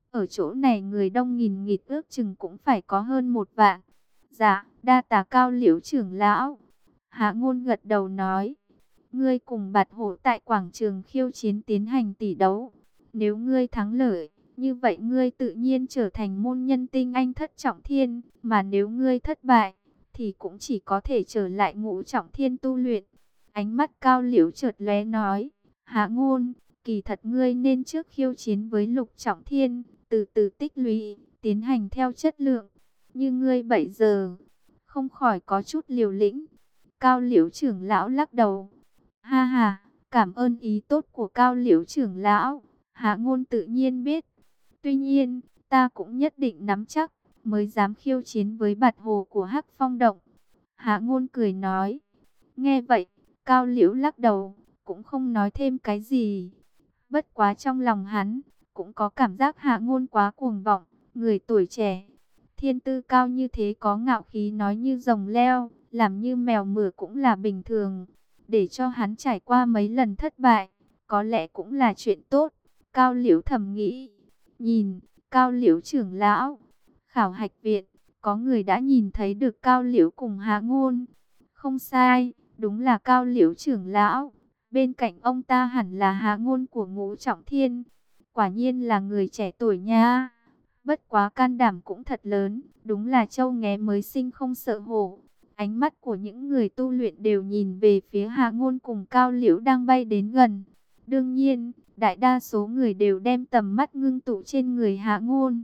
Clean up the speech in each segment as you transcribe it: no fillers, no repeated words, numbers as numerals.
Ở chỗ này người đông nghìn nghịt, ước chừng cũng phải có hơn 1 vạn. Dạ, đa tá Cao Liễu trưởng lão. Hạ Ngôn gật đầu nói, ngươi cùng Bạt Hổ tại quảng trường khiêu chiến tiến hành tỷ đấu. Nếu ngươi thắng lợi, như vậy ngươi tự nhiên trở thành môn nhân tinh anh thất trọng thiên. Mà nếu ngươi thất bại, thì cũng chỉ có thể trở lại ngũ trọng thiên tu luyện. Ánh mắt Cao Liễu chợt lóe nói, Hạ Ngôn, kỳ thật ngươi nên trước khiêu chiến với lục trọng thiên, từ từ tích lũy, tiến hành theo chất lượng. Như ngươi 7 giờ, không khỏi có chút liều lĩnh. Cao Liễu trưởng lão lắc đầu. Ha ha, cảm ơn ý tốt của Cao Liễu trưởng lão. Hạ Ngôn tự nhiên biết. Tuy nhiên, ta cũng nhất định nắm chắc, mới dám khiêu chiến với Bạt Hồ của Hắc Phong Động. Hạ Ngôn cười nói. Nghe vậy, Cao Liễu lắc đầu, cũng không nói thêm cái gì. Bất quá trong lòng hắn, cũng có cảm giác Hạ Ngôn quá cuồng vọng, người tuổi trẻ. Thiên tư cao như thế, có ngạo khí nói như rồng leo, làm như mèo mửa cũng là bình thường. Để cho hắn trải qua mấy lần thất bại, có lẽ cũng là chuyện tốt. Cao Liễu thầm nghĩ. Nhìn, Cao Liễu trưởng lão, khảo hạch viện, có người đã nhìn thấy được Cao Liễu cùng Hạ Ngôn. Không sai, đúng là Cao Liễu trưởng lão. Bên cạnh ông ta hẳn là Hạ Ngôn của ngũ trọng thiên. Quả nhiên là người trẻ tuổi nha. Bất quá can đảm cũng thật lớn, đúng là trâu nghé mới sinh không sợ hổ. Ánh mắt của những người tu luyện đều nhìn về phía Hạ Ngôn cùng Cao Liễu đang bay đến gần. Đương nhiên, đại đa số người đều đem tầm mắt ngưng tụ trên người Hạ Ngôn.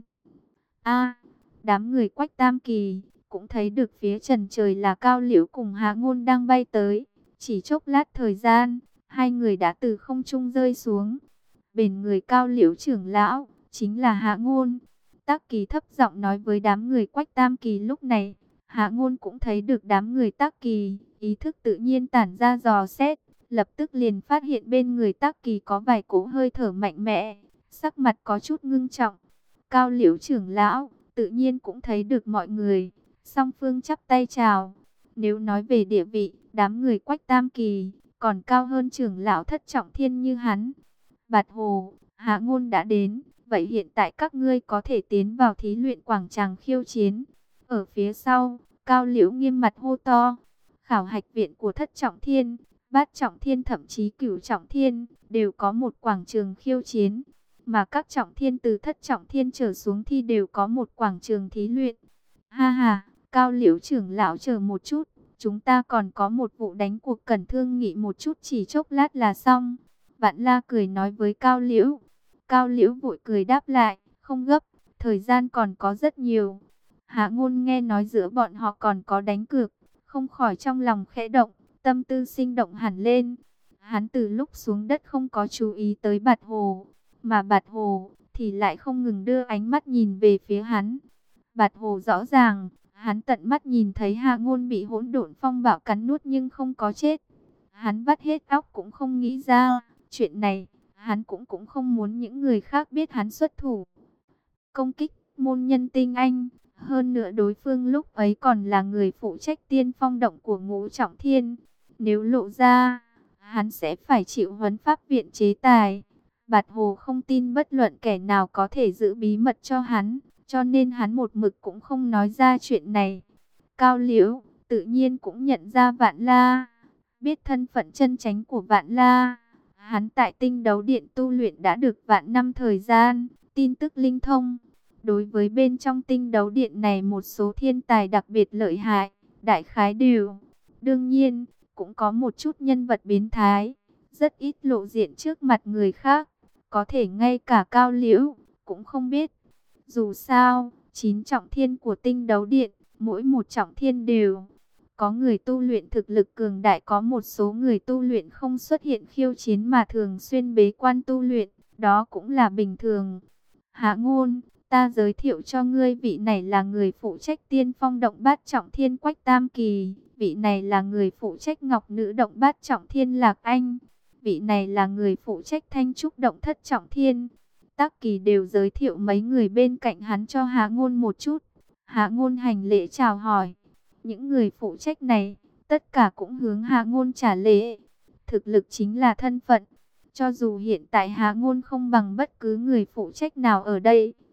Đám người Quách Tam Kỳ cũng thấy được phía trần trời là Cao Liễu cùng Hạ Ngôn đang bay tới. Chỉ chốc lát thời gian, hai người đã từ không trung rơi xuống. Bên người Cao Liễu trưởng lão chính là Hạ Ngôn. Tắc Kỳ thấp giọng nói với đám người Quách Tam Kỳ lúc này. Hạ Ngôn cũng thấy được đám người Tắc Kỳ, ý thức tự nhiên tản ra dò xét, lập tức liền phát hiện bên người Tắc Kỳ có vài cỗ hơi thở mạnh mẽ, sắc mặt có chút ngưng trọng. Cao Liễu trưởng lão tự nhiên cũng thấy được mọi người, song phương chắp tay chào. Nếu nói về địa vị, đám người Quách Tam Kỳ còn cao hơn trưởng lão thất trọng thiên như hắn. Bạt Hồ, Hạ Ngôn đã đến, vậy hiện tại các ngươi có thể tiến vào thí luyện quảng trường khiêu chiến. Ở phía sau, Cao Liễu nghiêm mặt hô to. Khảo hạch viện của thất trọng thiên, bát trọng thiên, thậm chí cửu trọng thiên đều có một quảng trường khiêu chiến. Mà các trọng thiên từ thất trọng thiên trở xuống thì đều có một quảng trường thí luyện. Ha ha, Cao Liễu trưởng lão chờ một chút, chúng ta còn có một vụ đánh cuộc cần thương nghị một chút, chỉ chốc lát là xong. Vạn La cười nói với Cao Liễu. Cao Liễu vội cười đáp lại, không gấp, thời gian còn có rất nhiều. Hạ Ngôn nghe nói giữa bọn họ còn có đánh cược, không khỏi trong lòng khẽ động, tâm tư sinh động hẳn lên. Hắn từ lúc xuống đất không có chú ý tới Bạt Hồ, mà Bạt Hồ thì lại không ngừng đưa ánh mắt nhìn về phía hắn. Bạt Hồ rõ ràng, hắn tận mắt nhìn thấy Hạ Ngôn bị hỗn độn phong bạo cắn nuốt nhưng không có chết. Hắn vắt hết óc cũng không nghĩ ra chuyện này, hắn cũng không muốn những người khác biết hắn xuất thủ công kích môn nhân tinh anh. Hơn nữa đối phương lúc ấy còn là người phụ trách tiên phong động của ngũ trọng thiên. Nếu lộ ra, hắn sẽ phải chịu huấn pháp viện chế tài. Bạt Hồ không tin bất luận kẻ nào có thể giữ bí mật cho hắn, cho nên hắn một mực cũng không nói ra chuyện này. Cao Liễu tự nhiên cũng nhận ra Vạn La, biết thân phận chân chánh của Vạn La. Hắn tại Tinh Đấu Điện tu luyện đã được vạn năm thời gian, tin tức linh thông. Đối với bên trong Tinh Đấu Điện này một số thiên tài đặc biệt lợi hại, đại khái đều. Đương nhiên, cũng có một chút nhân vật biến thái, rất ít lộ diện trước mặt người khác. Có thể ngay cả Cao Liễu cũng không biết. Dù sao, 9 trọng thiên của Tinh Đấu Điện, mỗi một trọng thiên đều có người tu luyện thực lực cường đại, có một số người tu luyện không xuất hiện khiêu chiến mà thường xuyên bế quan tu luyện, đó cũng là bình thường. Hạ Ngôn, ta giới thiệu cho ngươi, vị này là người phụ trách tiên phong động bát trọng thiên Quách Tam Kỳ, vị này là người phụ trách ngọc nữ động bát trọng thiên Lạc Anh, vị này là người phụ trách thanh trúc động thất trọng thiên. Tắc Kỳ đều giới thiệu mấy người bên cạnh hắn cho Hạ Ngôn một chút. Hạ Ngôn hành lễ chào hỏi. Những người phụ trách này, tất cả cũng hướng Hạ Ngôn trả lễ. Thực lực chính là thân phận. Cho dù hiện tại Hạ Ngôn không bằng bất cứ người phụ trách nào ở đây,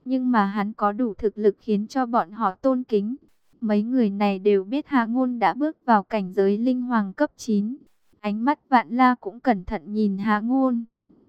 nhưng mà hắn có đủ thực lực khiến cho bọn họ tôn kính. Mấy người này đều biết Hạ Ngôn đã bước vào cảnh giới linh hoàng cấp 9. Ánh mắt Vạn La cũng cẩn thận nhìn Hạ Ngôn.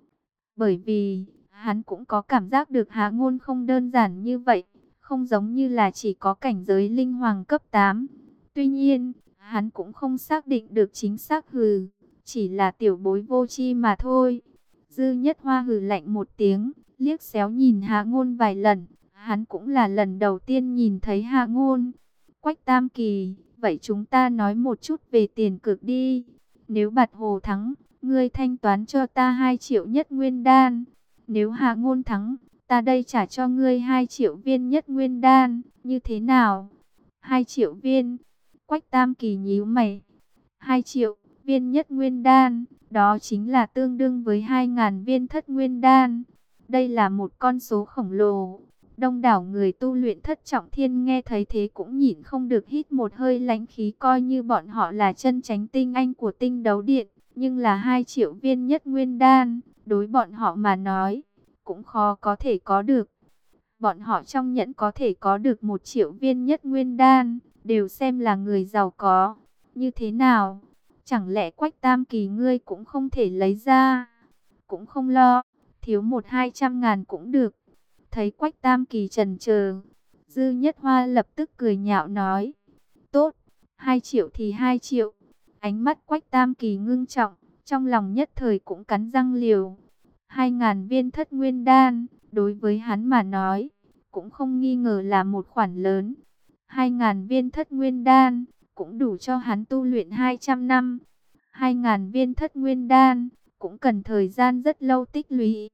Bởi vì, hắn cũng có cảm giác được Hạ Ngôn không đơn giản như vậy, không giống như là chỉ có cảnh giới linh hoàng cấp 8. Tuy nhiên, hắn cũng không xác định được chính xác chỉ là tiểu bối vô tri mà thôi. Dư Nhất Hoa hừ lạnh một tiếng, liếc xéo nhìn Hạ Ngôn vài lần, hắn cũng là lần đầu tiên nhìn thấy Hạ Ngôn. Quách Tam Kỳ, vậy chúng ta nói một chút về tiền cược đi. Nếu Bạch Hồ thắng, ngươi thanh toán cho ta 2 triệu nhất nguyên đan. Nếu Hạ Ngôn thắng, ta đây trả cho ngươi 2 triệu viên nhất nguyên đan, như thế nào? 2 triệu viên. Quách Tam Kỳ nhíu mày. 2 triệu viên nhất nguyên đan, đó chính là tương đương với 2.000 viên thất nguyên đan. Đây là một con số khổng lồ. Đông đảo người tu luyện thất trọng thiên nghe thấy thế cũng nhịn không được hít một hơi lãnh khí, coi như bọn họ là chân chánh tinh anh của tinh đấu điện. Nhưng là 2 triệu viên nhất nguyên đan, đối bọn họ mà nói, cũng khó có thể có được. Bọn họ trong nhẫn có thể có được 1 triệu viên nhất nguyên đan, đều xem là người giàu có. Như thế nào? Chẳng lẽ Quách Tam Kỳ ngươi cũng không thể lấy ra? Cũng không lo, thiếu 100-200 ngàn cũng được. Thấy Quách Tam Kỳ chần chờ, Dư Nhất Hoa lập tức cười nhạo nói. Tốt, 2 triệu thì 2 triệu. Ánh mắt Quách Tam Kỳ ngưng trọng, trong lòng nhất thời cũng cắn răng liều. 2.000 viên thất nguyên đan, đối với hắn mà nói, cũng không nghi ngờ là một khoản lớn. 2.000 viên thất nguyên đan, cũng đủ cho hắn tu luyện 200 năm. 2.000 viên thất nguyên đan, cũng cần thời gian rất lâu tích lũy.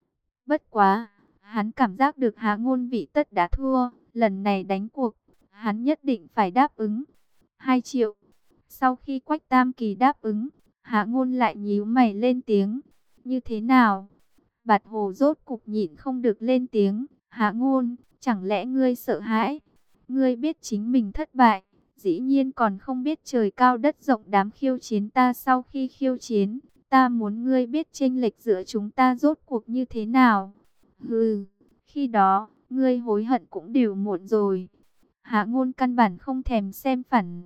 Bất quá, hắn cảm giác được Hạ Ngôn vị tất đã thua, lần này đánh cuộc, hắn nhất định phải đáp ứng. 2 triệu. Sau khi Quách Tam Kỳ đáp ứng, Hạ Ngôn lại nhíu mày lên tiếng. Như thế nào? Bạch Hồ rốt cục nhịn không được lên tiếng. Hạ Ngôn, chẳng lẽ ngươi sợ hãi? Ngươi biết chính mình thất bại, dĩ nhiên còn không biết trời cao đất rộng đám khiêu chiến ta sau khi khiêu chiến. Ta muốn ngươi biết chênh lệch giữa chúng ta rốt cuộc như thế nào. Hừ, khi đó, ngươi hối hận cũng đều muộn rồi. Hạ Ngôn căn bản không thèm xem phản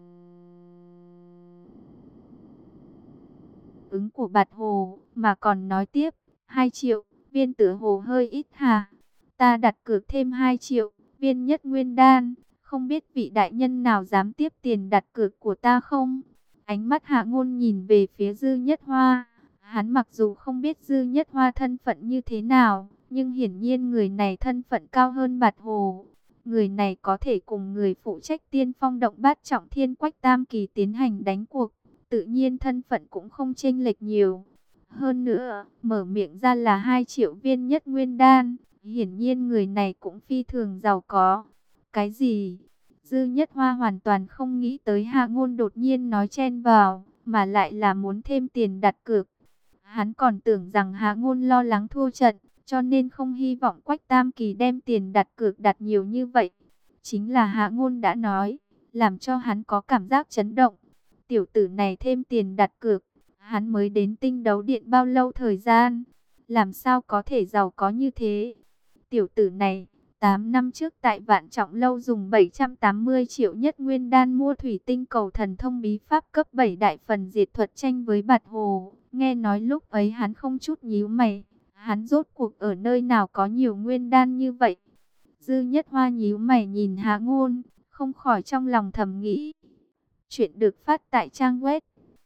ứng của Bạch Hồ, mà còn nói tiếp, 2 triệu, viên tựa hồ hơi ít hả? Ta đặt cược thêm 2 triệu, viên nhất nguyên đan, không biết vị đại nhân nào dám tiếp tiền đặt cược của ta không? Ánh mắt Hạ Ngôn nhìn về phía Dư Nhất Hoa, hắn mặc dù không biết Dư Nhất Hoa thân phận như thế nào, nhưng hiển nhiên người này thân phận cao hơn Bạch Hồ. Người này có thể cùng người phụ trách Tiên Phong Động Bát Trọng Thiên Quách Tam Kỳ tiến hành đánh cuộc, tự nhiên thân phận cũng không chênh lệch nhiều. Hơn nữa, mở miệng ra là 2 triệu viên nhất nguyên đan, hiển nhiên người này cũng phi thường giàu có. Cái gì? Dư Nhất Hoa hoàn toàn không nghĩ tới Hạ Ngôn đột nhiên nói chen vào, mà lại là muốn thêm tiền đặt cược. Hắn còn tưởng rằng Hạ Ngôn lo lắng thua trận, cho nên không hy vọng Quách Tam Kỳ đem tiền đặt cược đặt nhiều như vậy. Chính là Hạ Ngôn đã nói, làm cho hắn có cảm giác chấn động. Tiểu tử này thêm tiền đặt cược, hắn mới đến tinh đấu điện bao lâu thời gian, làm sao có thể giàu có như thế. Tiểu tử này, 8 năm trước tại Vạn Trọng Lâu dùng 780 triệu nhất nguyên đan mua thủy tinh cầu thần thông bí pháp cấp 7 đại phần diệt thuật tranh với Bạch Hồ. Nghe nói lúc ấy hắn không chút nhíu mày, hắn rốt cuộc ở nơi nào có nhiều nguyên đan như vậy. Dư Nhất Hoa nhíu mày nhìn Hạ Ngôn, không khỏi trong lòng thầm nghĩ. Chuyện được phát tại trang web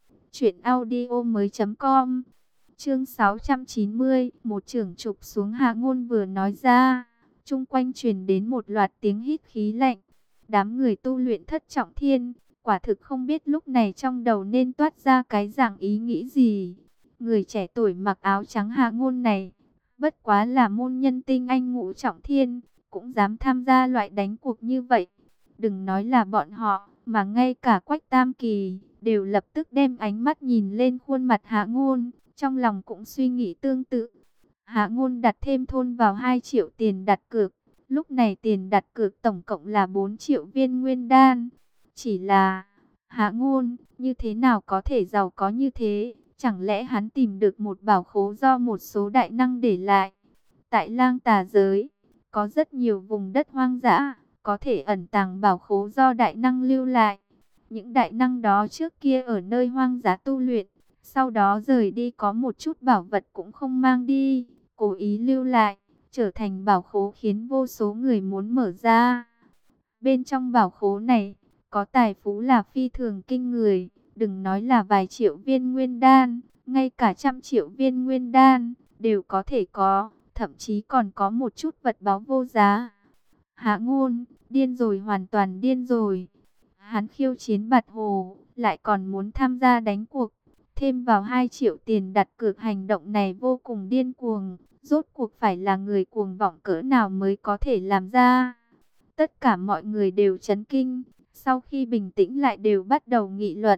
truyệnaudiomoi.com. Chương 690, một chưởng chụp xuống Hạ Ngôn vừa nói ra, chung quanh truyền đến một loạt tiếng hít khí lạnh. Đám người tu luyện thất trọng thiên, quả thực không biết lúc này trong đầu nên toát ra cái dạng ý nghĩ gì. Người trẻ tuổi mặc áo trắng Hạ Ngôn này, bất quá là môn nhân tinh anh ngũ trọng thiên, cũng dám tham gia loại đánh cuộc như vậy. Đừng nói là bọn họ, mà ngay cả Quách Tam Kỳ đều lập tức đem ánh mắt nhìn lên khuôn mặt Hạ Ngôn, trong lòng cũng suy nghĩ tương tự. Hạ Ngôn đặt thêm thôn vào 2 triệu tiền đặt cược, lúc này tiền đặt cược tổng cộng là 4 triệu viên nguyên đan. Chỉ là, Hạ Ngôn, như thế nào có thể giàu có như thế? Chẳng lẽ hắn tìm được một bảo khố do một số đại năng để lại? Tại Lang Tà giới, có rất nhiều vùng đất hoang dã, có thể ẩn tàng bảo khố do đại năng lưu lại. Những đại năng đó trước kia ở nơi hoang dã tu luyện, sau đó rời đi có một chút bảo vật cũng không mang đi, cố ý lưu lại, trở thành bảo khố khiến vô số người muốn mở ra. Bên trong bảo khố này, có tài phú là phi thường kinh người, đừng nói là vài triệu viên nguyên đan, ngay cả trăm triệu viên nguyên đan đều có thể có, thậm chí còn có một chút vật báu vô giá. Hạ Ngôn, điên rồi, hoàn toàn điên rồi. Hắn khiêu chiến Bạch Hồ, lại còn muốn tham gia đánh cuộc, thêm vào 2 triệu tiền đặt cược, hành động này vô cùng điên cuồng. Rốt cuộc phải là người cuồng vọng cỡ nào mới có thể làm ra? Tất cả mọi người đều chấn kinh, sau khi bình tĩnh lại đều bắt đầu nghị luận.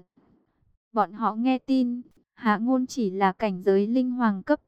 Bọn họ nghe tin, Hạ Ngôn chỉ là cảnh giới linh hoàng cấp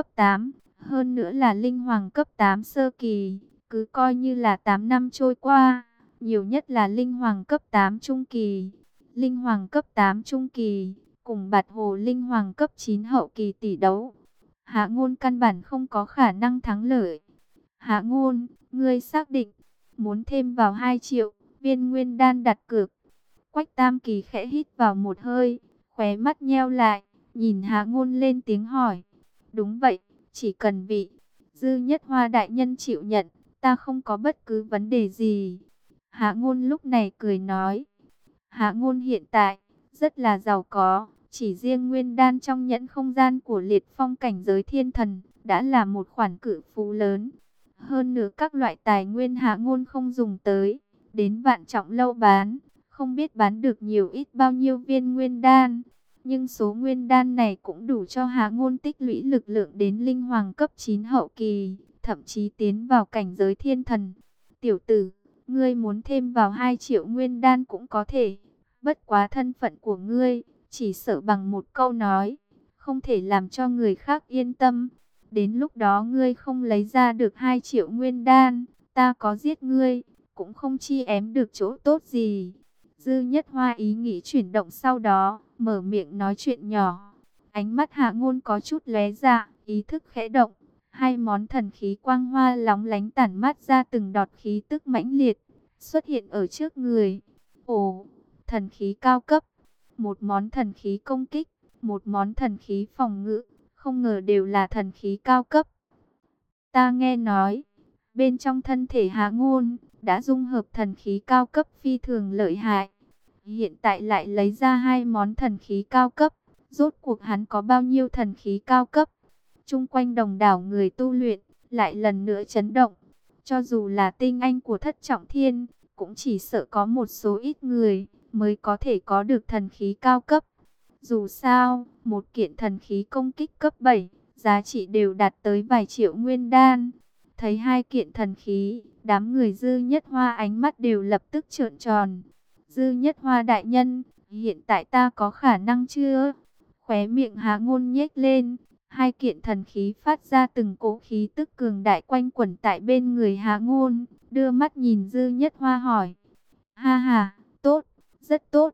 8, hơn nữa là linh hoàng cấp 8 sơ kỳ, cứ coi như là 8 năm trôi qua, nhiều nhất là linh hoàng cấp 8 trung kỳ. Linh hoàng cấp 8 trung kỳ, cùng Bạch Hồ linh hoàng cấp 9 hậu kỳ tỷ đấu. Hạ Ngôn căn bản không có khả năng thắng lợi. Hạ Ngôn, ngươi xác định muốn thêm vào 2 triệu viên nguyên đan đặt cược? Quách Tam Kỳ khẽ hít vào một hơi, khóe mắt nheo lại, nhìn Hạ Ngôn lên tiếng hỏi. Đúng vậy, chỉ cần vị Dư Nhất Hoa đại nhân chịu nhận, ta không có bất cứ vấn đề gì. Hạ Ngôn lúc này cười nói. Hạ Ngôn hiện tại rất là giàu có, chỉ riêng nguyên đan trong nhẫn không gian của Liệt Phong cảnh giới thiên thần đã là một khoản cự phú lớn. Hơn nữa các loại tài nguyên Hạ Ngôn không dùng tới, đến Vạn Trọng Lâu bán, không biết bán được nhiều ít bao nhiêu viên nguyên đan. Nhưng số nguyên đan này cũng đủ cho Hạ Ngôn tích lũy lực lượng đến linh hoàng cấp 9 hậu kỳ, thậm chí tiến vào cảnh giới thiên thần. Tiểu tử, ngươi muốn thêm vào 2 triệu nguyên đan cũng có thể. Bất quá thân phận của ngươi, chỉ sợ bằng một câu nói, không thể làm cho người khác yên tâm. Đến lúc đó ngươi không lấy ra được 2 triệu nguyên đan, ta có giết ngươi, cũng không chi ém được chỗ tốt gì. Dư Nhất Hoa ý nghĩ chuyển động, sau đó mở miệng nói chuyện nhỏ. Ánh mắt Hạ Ngôn có chút lóe ra, ý thức khẽ động. 2 món thần khí quang hoa lóng lánh tản mát ra từng đọt khí tức mãnh liệt, xuất hiện ở trước người. Ồ, thần khí cao cấp, một món thần khí công kích, một món thần khí phòng ngự, không ngờ đều là thần khí cao cấp. Ta nghe nói, bên trong thân thể Hạ Ngôn đã dung hợp thần khí cao cấp phi thường lợi hại. Hiện tại lại lấy ra 2 món thần khí cao cấp, rốt cuộc hắn có bao nhiêu thần khí cao cấp? Chung quanh đồng đảo người tu luyện lại lần nữa chấn động. Cho dù là tinh anh của Thất Trọng Thiên, cũng chỉ sợ có một số ít người mới có thể có được thần khí cao cấp. Dù sao, một kiện thần khí công kích cấp 7, giá trị đều đạt tới vài triệu nguyên đan. Thấy 2 kiện thần khí, đám người Dư Nhất Hoa ánh mắt đều lập tức trợn tròn. Dư Nhất Hoa đại nhân, hiện tại ta có khả năng chưa? Khóe miệng Hạ Ngôn nhếch lên, 2 kiện thần khí phát ra từng cỗ khí tức cường đại quanh quẩn tại bên người Hạ Ngôn, đưa mắt nhìn Dư Nhất Hoa hỏi. Ha ha, tốt, rất tốt.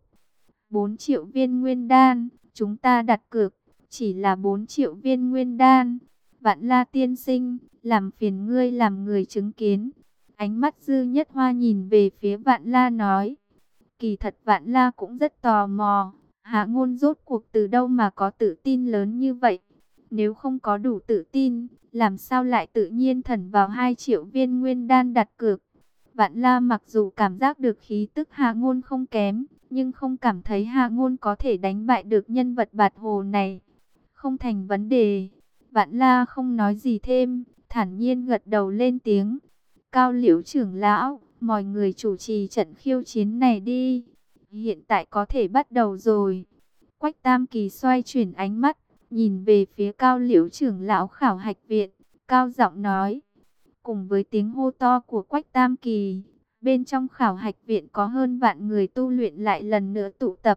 4 triệu viên nguyên đan, chúng ta đặt cược, chỉ là 4 triệu viên nguyên đan. Vạn La tiên sinh, làm phiền ngươi làm người chứng kiến. Ánh mắt Dư Nhất Hoa nhìn về phía Vạn La nói. Kỳ thật Vạn La cũng rất tò mò, Hạ Ngôn rốt cuộc từ đâu mà có tự tin lớn như vậy. Nếu không có đủ tự tin, làm sao lại tự nhiên thần vào 2 triệu viên nguyên đan đặt cược. Vạn La mặc dù cảm giác được khí tức Hạ Ngôn không kém, nhưng không cảm thấy Hạ Ngôn có thể đánh bại được nhân vật Bạch Hồ này. Không thành vấn đề. Vạn La không nói gì thêm, thản nhiên gật đầu lên tiếng. Cao Liễu trưởng lão, mọi người chủ trì trận khiêu chiến này đi. Hiện tại có thể bắt đầu rồi. Quách Tam Kỳ xoay chuyển ánh mắt, nhìn về phía Cao Liễu trưởng lão khảo hạch viện, cao giọng nói. Cùng với tiếng hô to của Quách Tam Kỳ, bên trong khảo hạch viện có hơn vạn người tu luyện lại lần nữa tụ tập.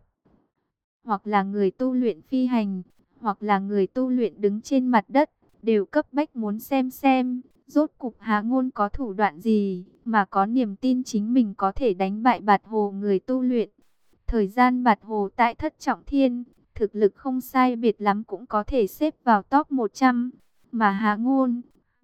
Hoặc là người tu luyện phi hành, hoặc là người tu luyện đứng trên mặt đất, đều cấp bách muốn xem, rốt cục Hạ Ngôn có thủ đoạn gì, mà có niềm tin chính mình có thể đánh bại Bạch Hồ người tu luyện. Thời gian Bạch Hồ tại Thất Trọng Thiên, thực lực không sai biệt lắm cũng có thể xếp vào top 100, mà Hạ Ngôn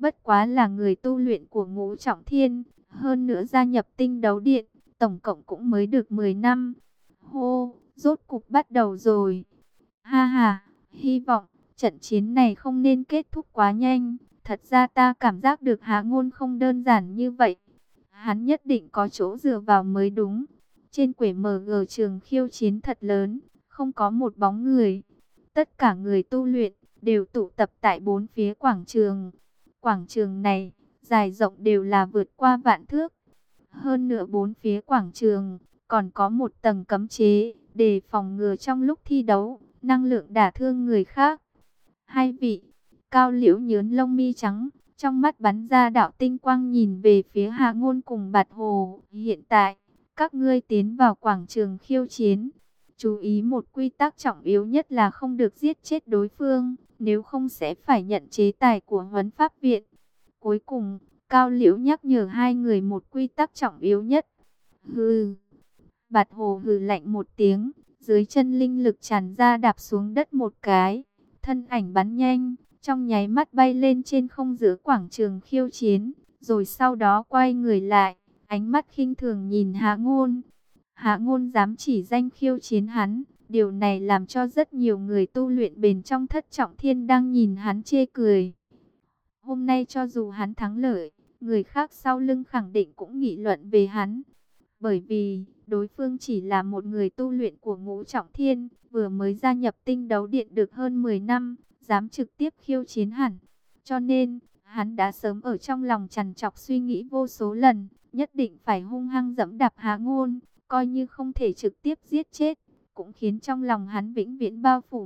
bất quá là người tu luyện của Ngũ Trọng Thiên, hơn nữa gia nhập Tinh Đấu Điện, tổng cộng cũng mới được 10 năm. Hô, rốt cục bắt đầu rồi. Ha ha, hy vọng trận chiến này không nên kết thúc quá nhanh. Thật ra ta cảm giác được Hạ Ngôn không đơn giản như vậy. Hắn nhất định có chỗ dựa vào mới đúng. Trên quẻ MG trường khiêu chiến thật lớn, không có một bóng người. Tất cả người tu luyện đều tụ tập tại bốn phía quảng trường. Quảng trường này, dài rộng đều là vượt qua vạn thước. Hơn nữa bốn phía quảng trường, còn có một tầng cấm chế, để phòng ngừa trong lúc thi đấu, năng lượng đả thương người khác. Hai vị, Cao Liễu nhướng lông mi trắng, trong mắt bắn ra đạo tinh quang nhìn về phía Hạ Ngôn cùng Bạt Hồ. Hiện tại, các ngươi tiến vào quảng trường khiêu chiến. Chú ý một quy tắc trọng yếu nhất là không được giết chết đối phương, nếu không sẽ phải nhận chế tài của Huấn Pháp Viện. Cuối cùng, Cao Liễu nhắc nhở hai người một quy tắc trọng yếu nhất. Hừ. Bạt Hồ hừ lạnh một tiếng, dưới chân linh lực tràn ra đạp xuống đất một cái, thân ảnh bắn nhanh, trong nháy mắt bay lên trên không giữa quảng trường khiêu chiến, rồi sau đó quay người lại, ánh mắt khinh thường nhìn Hạ Ngôn. Hạ Ngôn dám chỉ danh khiêu chiến hắn, điều này làm cho rất nhiều người tu luyện bền trong Thất Trọng Thiên đang nhìn hắn chê cười. Hôm nay cho dù hắn thắng lợi, người khác sau lưng khẳng định cũng nghị luận về hắn. Bởi vì, đối phương chỉ là một người tu luyện của Ngũ Trọng Thiên, vừa mới gia nhập Tinh Đấu Điện được hơn 10 năm, dám trực tiếp khiêu chiến hẳn. Cho nên, hắn đã sớm ở trong lòng trằn trọc suy nghĩ vô số lần, nhất định phải hung hăng dẫm đạp Hạ Ngôn, coi như không thể trực tiếp giết chết, cũng khiến trong lòng hắn vĩnh viễn bao phủ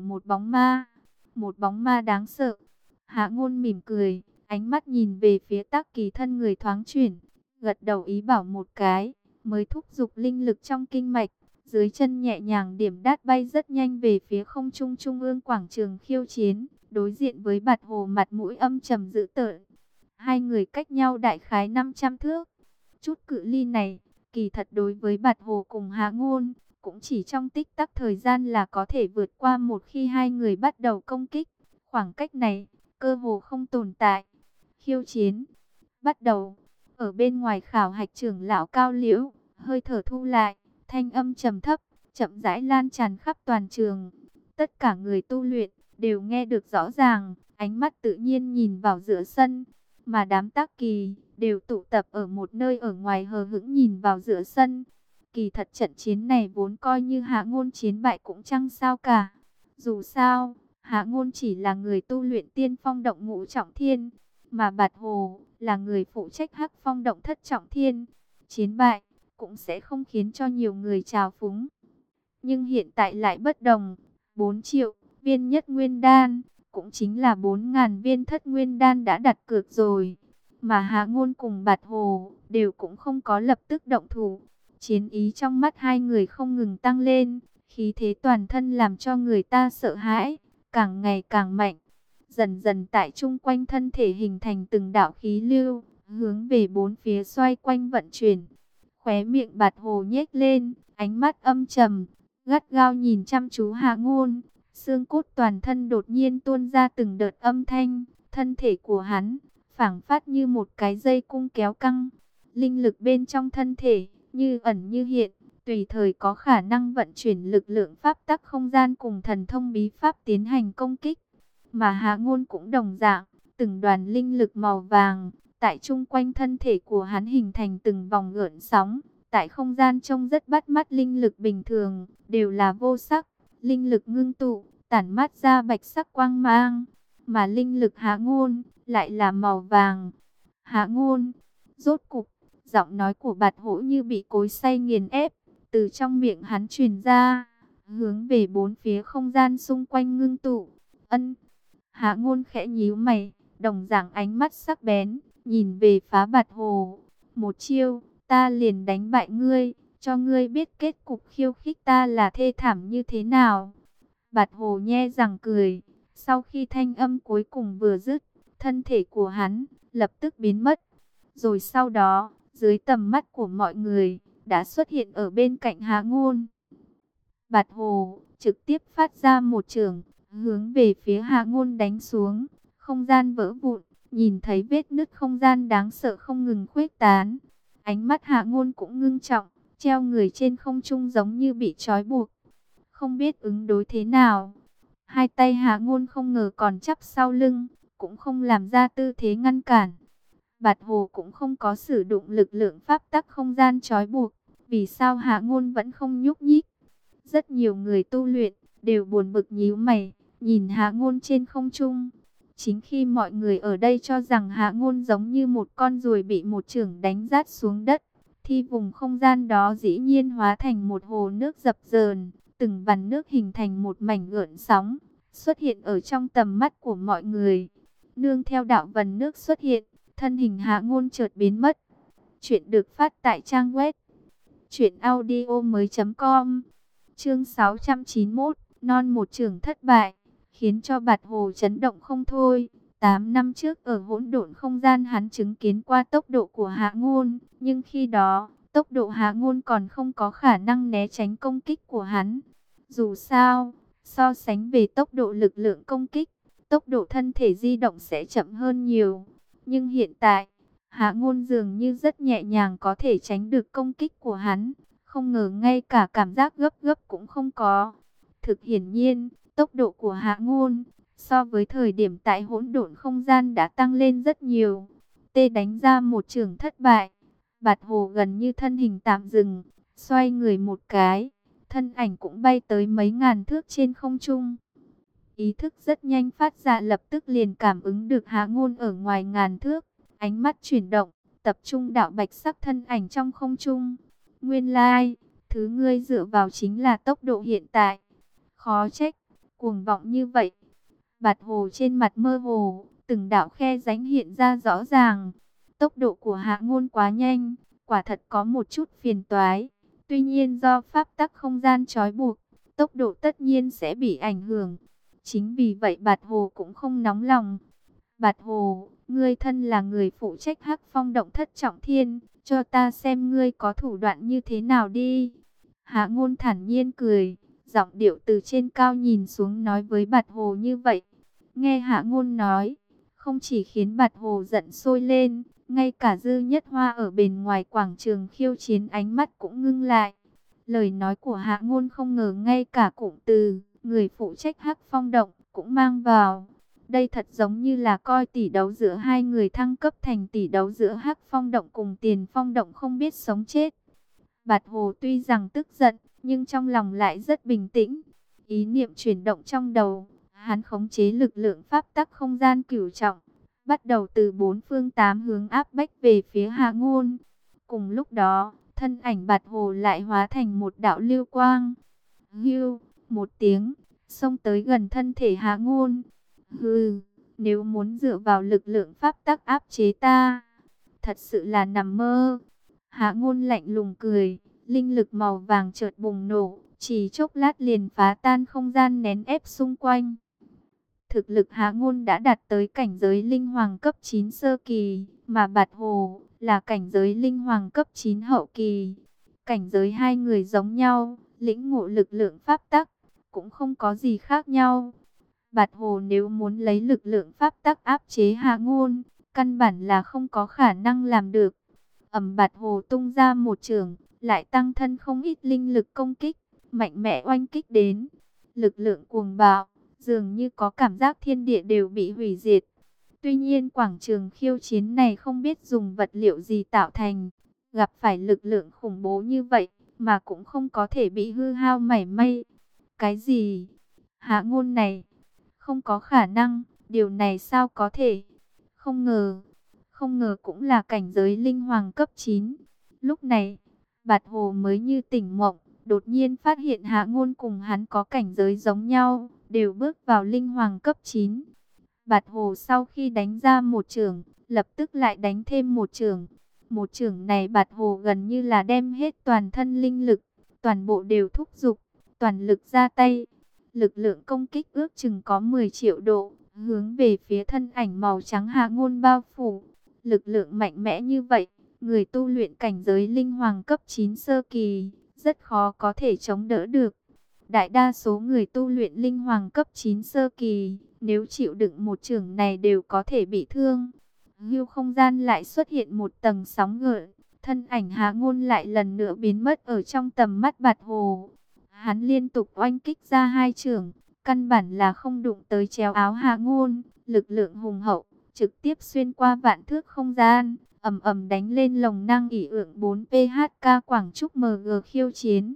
một bóng ma đáng sợ. Hạ Ngôn mỉm cười, ánh mắt nhìn về phía Tắc Kỳ thân người thoáng chuyển, gật đầu ý bảo một cái, mới thúc giục linh lực trong kinh mạch, dưới chân nhẹ nhàng điểm đát bay rất nhanh về phía không trung trung ương quảng trường khiêu chiến, đối diện với Bạt Hồ mặt mũi âm trầm dữ tợn. Hai người cách nhau đại khái 500 thước. Chút cự ly này, kỳ thật đối với Bạt Hồ cùng Hạ Ngôn, cũng chỉ trong tích tắc thời gian là có thể vượt qua một khi hai người bắt đầu công kích. Khoảng cách này, cơ hồ không tồn tại. Khiêu chiến, bắt đầu. Ở bên ngoài khảo hạch trưởng lão Cao Liễu, hơi thở thu lại, thanh âm trầm thấp, chậm rãi lan tràn khắp toàn trường. Tất cả người tu luyện đều nghe được rõ ràng, ánh mắt tự nhiên nhìn vào giữa sân, mà đám Tắc Kỳ đều tụ tập ở một nơi ở ngoài hờ hững nhìn vào giữa sân. Kỳ thật trận chiến này vốn coi như Hạ Ngôn chiến bại cũng chẳng sao cả. Dù sao, Hạ Ngôn chỉ là người tu luyện tiên phong động Ngũ Trọng Thiên, mà Bạt Hồ là người phụ trách Hắc Phong động Thất Trọng Thiên. Chiến bại cũng sẽ không khiến cho nhiều người trào phúng. Nhưng hiện tại lại bất đồng. 4 triệu viên nhất nguyên đan, cũng chính là 4.000 viên thất nguyên đan đã đặt cược rồi. Mà Hạ Ngôn cùng Bạt Hồ đều cũng không có lập tức động thủ. Chiến ý trong mắt hai người không ngừng tăng lên, khí thế toàn thân làm cho người ta sợ hãi, càng ngày càng mạnh. Dần dần tại chung quanh thân thể hình thành từng đạo khí lưu, hướng về bốn phía xoay quanh vận chuyển. Khóe miệng Bạt Hồ nhếch lên, ánh mắt âm trầm, gắt gao nhìn chăm chú Hạ Ngôn. Xương cốt toàn thân đột nhiên tuôn ra từng đợt âm thanh, thân thể của hắn phảng phất như một cái dây cung kéo căng. Linh lực bên trong thân thể như ẩn như hiện, tùy thời có khả năng vận chuyển lực lượng pháp tắc không gian cùng thần thông bí pháp tiến hành công kích. Mà Hạ Ngôn cũng đồng dạng, từng đoàn linh lực màu vàng tại chung quanh thân thể của hắn hình thành từng vòng gợn sóng. Tại không gian trông rất bắt mắt, linh lực bình thường đều là vô sắc, linh lực ngưng tụ, tản mát ra bạch sắc quang mang, mà linh lực Hạ Ngôn lại là màu vàng. Hạ Ngôn, rốt cục, giọng nói của Bạt Hổ như bị cối xay nghiền ép, từ trong miệng hắn truyền ra, hướng về bốn phía không gian xung quanh ngưng tụ. Ân. Hạ Ngôn khẽ nhíu mày, đồng dạng ánh mắt sắc bén, nhìn về phá Bạt Hồ. Một chiêu, ta liền đánh bại ngươi, cho ngươi biết kết cục khiêu khích ta là thê thảm như thế nào. Bạt Hồ nhe răng cười, sau khi thanh âm cuối cùng vừa dứt, thân thể của hắn lập tức biến mất. Rồi sau đó, dưới tầm mắt của mọi người, đã xuất hiện ở bên cạnh Hạ Ngôn. Bạt Hồ trực tiếp phát ra một chưởng, hướng về phía Hạ Ngôn đánh xuống, không gian vỡ vụn, nhìn thấy vết nứt không gian đáng sợ không ngừng khuếch tán. Ánh mắt Hạ Ngôn cũng ngưng trọng, treo người trên không trung giống như bị trói buộc, không biết ứng đối thế nào. Hai tay Hạ Ngôn không ngờ còn chắp sau lưng, cũng không làm ra tư thế ngăn cản. Bạt Hồ cũng không có sử dụng lực lượng pháp tắc không gian trói buộc, vì sao Hạ Ngôn vẫn không nhúc nhích? Rất nhiều người tu luyện đều buồn bực nhíu mày, nhìn Hạ Ngôn trên không trung. Chính khi mọi người ở đây cho rằng Hạ Ngôn giống như một con ruồi bị một chưởng đánh rát xuống đất, thì vùng không gian đó dĩ nhiên hóa thành một hồ nước dập dờn, từng vằn nước hình thành một mảnh gợn sóng, xuất hiện ở trong tầm mắt của mọi người. Nương theo đạo vần nước xuất hiện, thân hình Hạ Ngôn chợt biến mất. Chuyện được phát tại trang web truyệnaudiomoi.com. Chương 691, non một chưởng thất bại, khiến cho Bạt Hồ chấn động không thôi. 8 năm trước ở hỗn độn không gian hắn chứng kiến qua tốc độ của Hạ Ngôn, nhưng khi đó, tốc độ Hạ Ngôn còn không có khả năng né tránh công kích của hắn. Dù sao, so sánh về tốc độ lực lượng công kích, tốc độ thân thể di động sẽ chậm hơn nhiều. Nhưng hiện tại, Hạ Ngôn dường như rất nhẹ nhàng có thể tránh được công kích của hắn. Không ngờ ngay cả cảm giác gấp gấp cũng không có. Thực hiển nhiên, tốc độ của Hạ Ngôn so với thời điểm tại hỗn độn không gian đã tăng lên rất nhiều. Tê đánh ra một chưởng thất bại. Bạt Hồ gần như thân hình tạm dừng, xoay người một cái, thân ảnh cũng bay tới mấy ngàn thước trên không trung. Ý thức rất nhanh phát ra, lập tức liền cảm ứng được Hạ Ngôn ở ngoài ngàn thước. Ánh mắt chuyển động, tập trung đạo bạch sắc thân ảnh trong không trung. Nguyên lai, thứ ngươi dựa vào chính là tốc độ hiện tại. Khó trách, cuồng vọng như vậy. Bạt Hồ trên mặt mơ hồ, từng đạo khe rãnh hiện ra rõ ràng. Tốc độ của Hạ Ngôn quá nhanh, quả thật có một chút phiền toái. Tuy nhiên do pháp tắc không gian trói buộc, tốc độ tất nhiên sẽ bị ảnh hưởng. Chính vì vậy Bạt Hồ cũng không nóng lòng. Bạt Hồ, ngươi thân là người phụ trách Hắc Phong động thất trọng thiên, cho ta xem ngươi có thủ đoạn như thế nào đi. Hạ Ngôn thản nhiên cười, giọng điệu từ trên cao nhìn xuống nói với Bạt Hồ như vậy. Nghe Hạ Ngôn nói, không chỉ khiến Bạt Hồ giận sôi lên, ngay cả Dư Nhất Hoa ở bên ngoài quảng trường khiêu chiến ánh mắt cũng ngưng lại. Lời nói của Hạ Ngôn không ngờ ngay cả cụm từ người phụ trách Hắc Phong động cũng mang vào. Đây thật giống như là coi tỷ đấu giữa hai người thăng cấp thành tỷ đấu giữa Hắc Phong động cùng Tiền Phong động không biết sống chết. Bạt Hồ tuy rằng tức giận, nhưng trong lòng lại rất bình tĩnh. Ý niệm chuyển động trong đầu, hắn khống chế lực lượng pháp tắc không gian cửu trọng, bắt đầu từ bốn phương tám hướng áp bách về phía Hạ Ngôn. Cùng lúc đó, thân ảnh Bạt Hồ lại hóa thành một đạo lưu quang. Hưu, một tiếng, xông tới gần thân thể Hạ Ngôn. Hừ, nếu muốn dựa vào lực lượng pháp tắc áp chế ta, thật sự là nằm mơ. Hạ Ngôn lạnh lùng cười, linh lực màu vàng chợt bùng nổ, chỉ chốc lát liền phá tan không gian nén ép xung quanh. Thực lực Hạ Ngôn đã đạt tới cảnh giới linh hoàng cấp 9 sơ kỳ, mà Bạt Hồ là cảnh giới linh hoàng cấp 9 hậu kỳ. Cảnh giới hai người giống nhau, lĩnh ngộ lực lượng pháp tắc cũng không có gì khác nhau. Bạt Hồ nếu muốn lấy lực lượng pháp tắc áp chế Hạ Ngôn, căn bản là không có khả năng làm được. Bạt Hồ tung ra một chưởng, lại tăng thân không ít linh lực công kích, mạnh mẽ oanh kích đến. Lực lượng cuồng bạo, dường như có cảm giác thiên địa đều bị hủy diệt. Tuy nhiên quảng trường khiêu chiến này không biết dùng vật liệu gì tạo thành, gặp phải lực lượng khủng bố như vậy mà cũng không có thể bị hư hao mảy may. Cái gì? Hạ Ngôn này không có khả năng, điều này sao có thể? Không ngờ cũng là cảnh giới linh hoàng cấp 9. Lúc này, Bạt Hồ mới như tỉnh mộng, đột nhiên phát hiện Hạ Ngôn cùng hắn có cảnh giới giống nhau, đều bước vào linh hoàng cấp 9. Bạt Hồ sau khi đánh ra một chưởng, lập tức lại đánh thêm một chưởng. Một chưởng này Bạt Hồ gần như là đem hết toàn thân linh lực, toàn bộ đều thúc giục, toàn lực ra tay. Lực lượng công kích ước chừng có 10 triệu độ, hướng về phía thân ảnh màu trắng Hạ Ngôn bao phủ. Lực lượng mạnh mẽ như vậy, người tu luyện cảnh giới linh hoàng cấp 9 sơ kỳ, rất khó có thể chống đỡ được. Đại đa số người tu luyện linh hoàng cấp 9 sơ kỳ, nếu chịu đựng một chưởng này đều có thể bị thương. hưu không gian lại xuất hiện một tầng sóng gợn. Thân ảnh Hạ Ngôn lại lần nữa biến mất ở trong tầm mắt Bạt Hồ. Hắn liên tục oanh kích ra 2 chưởng, căn bản là không đụng tới chéo áo Hạ Ngôn. Lực lượng hùng hậu, trực tiếp xuyên qua vạn thước không gian, ầm ầm đánh lên lồng năng ỷ ượng 4PHK Quảng Trúc MG khiêu chiến.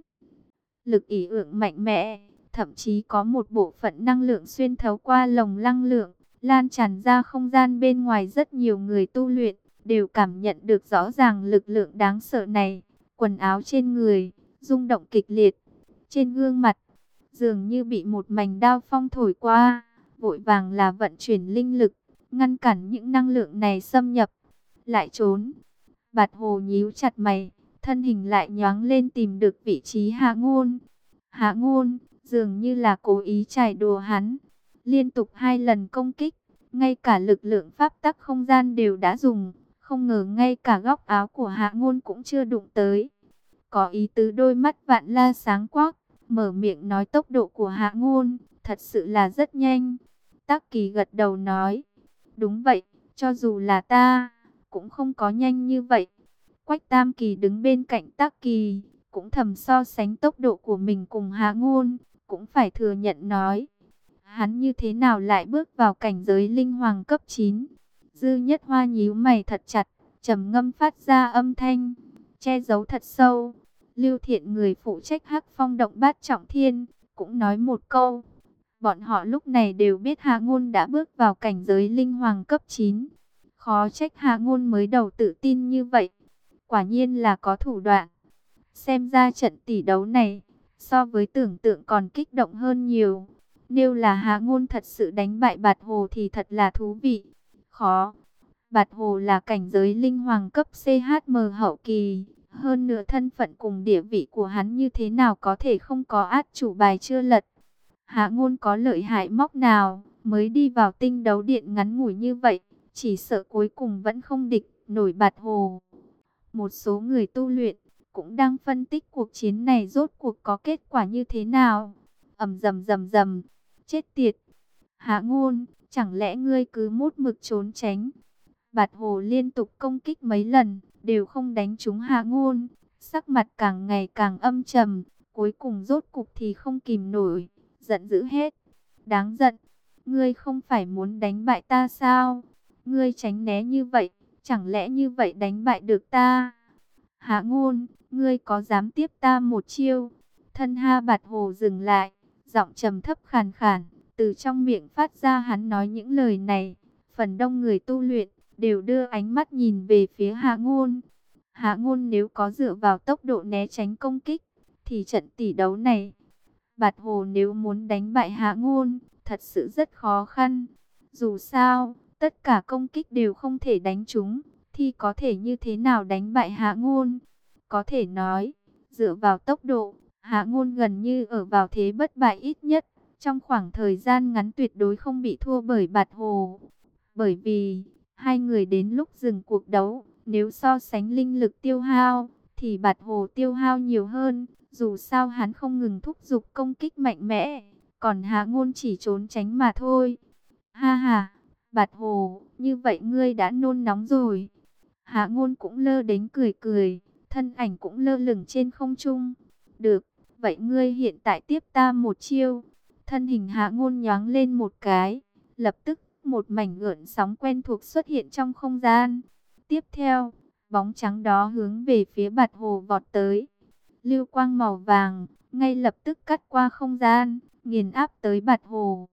Lực ỷ ượng mạnh mẽ, thậm chí có một bộ phận năng lượng xuyên thấu qua lồng năng lượng, lan tràn ra không gian bên ngoài. Rất nhiều người tu luyện đều cảm nhận được rõ ràng lực lượng đáng sợ này. Quần áo trên người rung động kịch liệt, trên gương mặt dường như bị một mảnh đao phong thổi qua, vội vàng là vận chuyển linh lực, ngăn cản những năng lượng này xâm nhập. Lại trốn. Bạt Hồ nhíu chặt mày, thân hình lại nhoáng lên tìm được vị trí Hạ Ngôn. Hạ Ngôn dường như là cố ý chài đùa hắn, liên tục 2 lần công kích, ngay cả lực lượng pháp tắc không gian đều đã dùng, không ngờ ngay cả góc áo của Hạ Ngôn cũng chưa đụng tới. Có ý tứ đôi mắt Vạn La sáng quắc, mở miệng nói tốc độ của Hạ Ngôn thật sự là rất nhanh. Tắc Kỳ gật đầu nói, đúng vậy, cho dù là ta cũng không có nhanh như vậy. Quách Tam Kỳ đứng bên cạnh Tắc Kỳ, cũng thầm so sánh tốc độ của mình cùng Hạ Ngôn, cũng phải thừa nhận nói, hắn như thế nào lại bước vào cảnh giới linh hoàng cấp 9. Dư Nhất Hoa nhíu mày thật chặt, trầm ngâm phát ra âm thanh, che giấu thật sâu. Lưu Thiện, người phụ trách Hắc Phong động Bát Trọng Thiên, cũng nói một câu. Bọn họ lúc này đều biết Hạ Ngôn đã bước vào cảnh giới linh hoàng cấp 9. Khó trách Hạ Ngôn mới đầu tự tin như vậy. Quả nhiên là có thủ đoạn. Xem ra trận tỷ đấu này, so với tưởng tượng còn kích động hơn nhiều. Nếu là Hạ Ngôn thật sự đánh bại Bạt Hồ thì thật là thú vị. Khó. Bạt Hồ là cảnh giới linh hoàng cấp CHM hậu kỳ. Hơn nữa thân phận cùng địa vị của hắn như thế nào có thể không có át chủ bài chưa lật. Hạ Ngôn có lợi hại móc nào mới đi vào tinh đấu điện ngắn ngủi như vậy. Chỉ sợ cuối cùng vẫn không địch nổi Bạt Hồ. Một số người tu luyện cũng đang phân tích cuộc chiến này rốt cuộc có kết quả như thế nào. Rầm rầm, chết tiệt. Hạ Ngôn, chẳng lẽ ngươi cứ mút mực trốn tránh? Bạt Hồ liên tục công kích mấy lần, đều không đánh trúng Hạ Ngôn. Sắc mặt càng ngày càng âm trầm, cuối cùng rốt cục thì không kìm nổi, giận dữ hết. Đáng giận, ngươi không phải muốn đánh bại ta sao? Ngươi tránh né như vậy, chẳng lẽ như vậy đánh bại được ta? Hạ Ngôn, ngươi có dám tiếp ta một chiêu? Thân ha Bạt Hồ dừng lại, giọng trầm thấp khàn khàn, từ trong miệng phát ra hắn nói những lời này. Phần đông người tu luyện đều đưa ánh mắt nhìn về phía Hạ Ngôn. Hạ Ngôn nếu có dựa vào tốc độ né tránh công kích, thì trận tỷ đấu này, Bạt Hồ nếu muốn đánh bại Hạ Ngôn, thật sự rất khó khăn. Dù sao, tất cả công kích đều không thể đánh trúng, thì có thể như thế nào đánh bại Hạ Ngôn? Có thể nói, dựa vào tốc độ, Hạ Ngôn gần như ở vào thế bất bại, ít nhất trong khoảng thời gian ngắn tuyệt đối không bị thua bởi Bạt Hồ. Bởi vì, hai người đến lúc dừng cuộc đấu, nếu so sánh linh lực tiêu hao, thì Bạt Hồ tiêu hao nhiều hơn. Dù sao hắn không ngừng thúc giục công kích mạnh mẽ, còn Hạ Ngôn chỉ trốn tránh mà thôi. Ha ha, Bạt Hồ, như vậy ngươi đã nôn nóng rồi. Hạ Ngôn cũng lơ đến cười cười, thân ảnh cũng lơ lửng trên không trung. Được, vậy ngươi hiện tại tiếp ta một chiêu. Thân hình Hạ Ngôn nhoáng lên một cái, lập tức một mảnh gợn sóng quen thuộc xuất hiện trong không gian. Tiếp theo, bóng trắng đó hướng về phía Bạt Hồ vọt tới. Lưu quang màu vàng ngay lập tức cắt qua không gian, nghiền áp tới Bạt Hồ.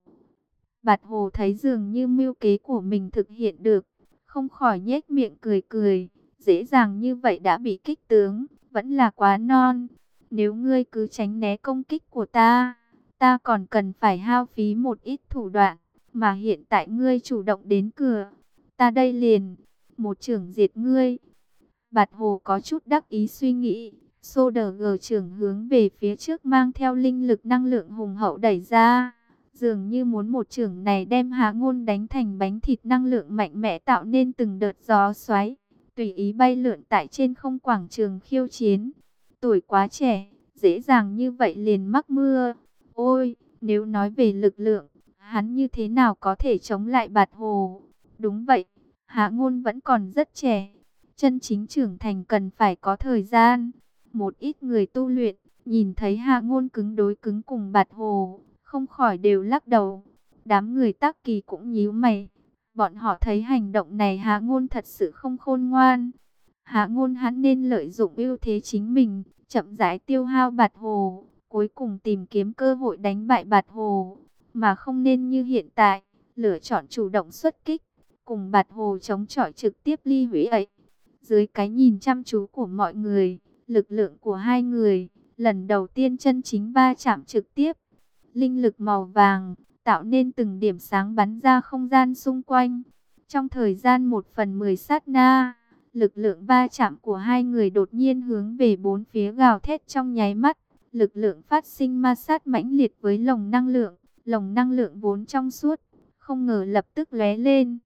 Bạt Hồ thấy dường như mưu kế của mình thực hiện được, không khỏi nhếch miệng cười cười. Dễ dàng như vậy đã bị kích tướng, vẫn là quá non. Nếu ngươi cứ tránh né công kích của ta, ta còn cần phải hao phí một ít thủ đoạn. Mà hiện tại ngươi chủ động đến cửa, ta đây liền một chưởng diệt ngươi. Bạt Hồ có chút đắc ý suy nghĩ. Xô đờ gờ trưởng hướng về phía trước mang theo linh lực năng lượng hùng hậu đẩy ra. Dường như muốn một chưởng này đem Hạ Ngôn đánh thành bánh thịt, năng lượng mạnh mẽ tạo nên từng đợt gió xoáy, tùy ý bay lượn tại trên không quảng trường khiêu chiến. Tuổi quá trẻ, dễ dàng như vậy liền mắc mưa. Ôi, nếu nói về lực lượng, hắn như thế nào có thể chống lại Bạt Hồ? Đúng vậy, Hạ Ngôn vẫn còn rất trẻ, chân chính trưởng thành cần phải có thời gian. Một ít người tu luyện, nhìn thấy Hạ Ngôn cứng đối cứng cùng Bạt Hồ, không khỏi đều lắc đầu. Đám người Tắc Kỳ cũng nhíu mày. Bọn họ thấy hành động này Hạ Ngôn thật sự không khôn ngoan. Hạ Ngôn hắn nên lợi dụng ưu thế chính mình, chậm rãi tiêu hao Bạt Hồ, cuối cùng tìm kiếm cơ hội đánh bại Bạt Hồ, mà không nên như hiện tại, lựa chọn chủ động xuất kích, cùng Bạt Hồ chống chọi trực tiếp ly hủy ấy. Dưới cái nhìn chăm chú của mọi người, lực lượng của hai người lần đầu tiên chân chính va chạm trực tiếp. Linh lực màu vàng tạo nên từng điểm sáng bắn ra không gian xung quanh. Trong thời gian 1/10 sát na, lực lượng va chạm của hai người đột nhiên hướng về bốn phía gào thét trong nháy mắt. Lực lượng phát sinh ma sát mãnh liệt với lồng năng lượng. Lồng năng lượng vốn trong suốt, không ngờ lập tức lóe lên.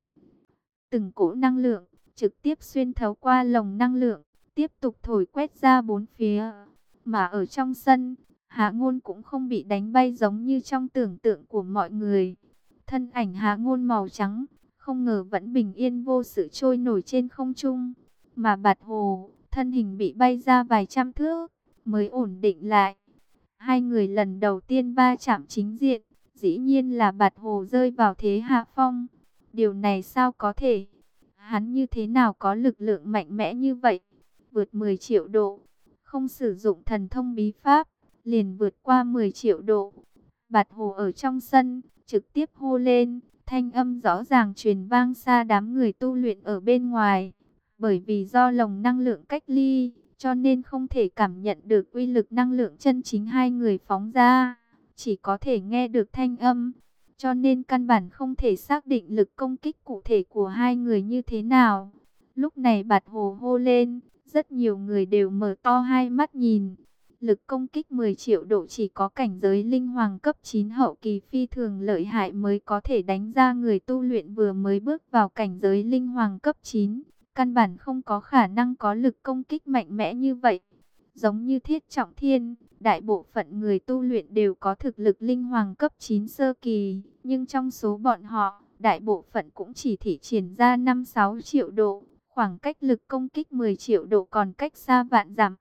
Từng cỗ năng lượng trực tiếp xuyên thấu qua lồng năng lượng, tiếp tục thổi quét ra bốn phía. Mà ở trong sân, Hạ Ngôn cũng không bị đánh bay giống như trong tưởng tượng của mọi người. Thân ảnh Hạ Ngôn màu trắng, không ngờ vẫn bình yên vô sự trôi nổi trên không trung. Mà Bạt Hồ, thân hình bị bay ra vài trăm thước, mới ổn định lại. Hai người lần đầu tiên va chạm chính diện, dĩ nhiên là Bạt Hồ rơi vào thế hạ phong. Điều này sao có thể? Hắn như thế nào có lực lượng mạnh mẽ như vậy? Vượt 10 triệu độ, không sử dụng thần thông bí pháp, liền vượt qua 10 triệu độ. Bạt Hồ ở trong sân, trực tiếp hô lên, thanh âm rõ ràng truyền vang xa đám người tu luyện ở bên ngoài. Bởi vì do lồng năng lượng cách ly, cho nên không thể cảm nhận được uy lực năng lượng chân chính hai người phóng ra, chỉ có thể nghe được thanh âm, cho nên căn bản không thể xác định lực công kích cụ thể của hai người như thế nào. Lúc này Bạt Hồ hô lên, rất nhiều người đều mở to hai mắt nhìn. Lực công kích 10 triệu độ chỉ có cảnh giới linh hoàng cấp 9 hậu kỳ phi thường lợi hại mới có thể đánh ra người tu luyện vừa mới bước vào cảnh giới linh hoàng cấp 9. Căn bản không có khả năng có lực công kích mạnh mẽ như vậy. Giống như Thiết Trọng Thiên, đại bộ phận người tu luyện đều có thực lực linh hoàng cấp 9 sơ kỳ. Nhưng trong số bọn họ, đại bộ phận cũng chỉ thị triển ra 5-6 triệu độ. Khoảng cách lực công kích 10 triệu độ còn cách xa vạn dặm.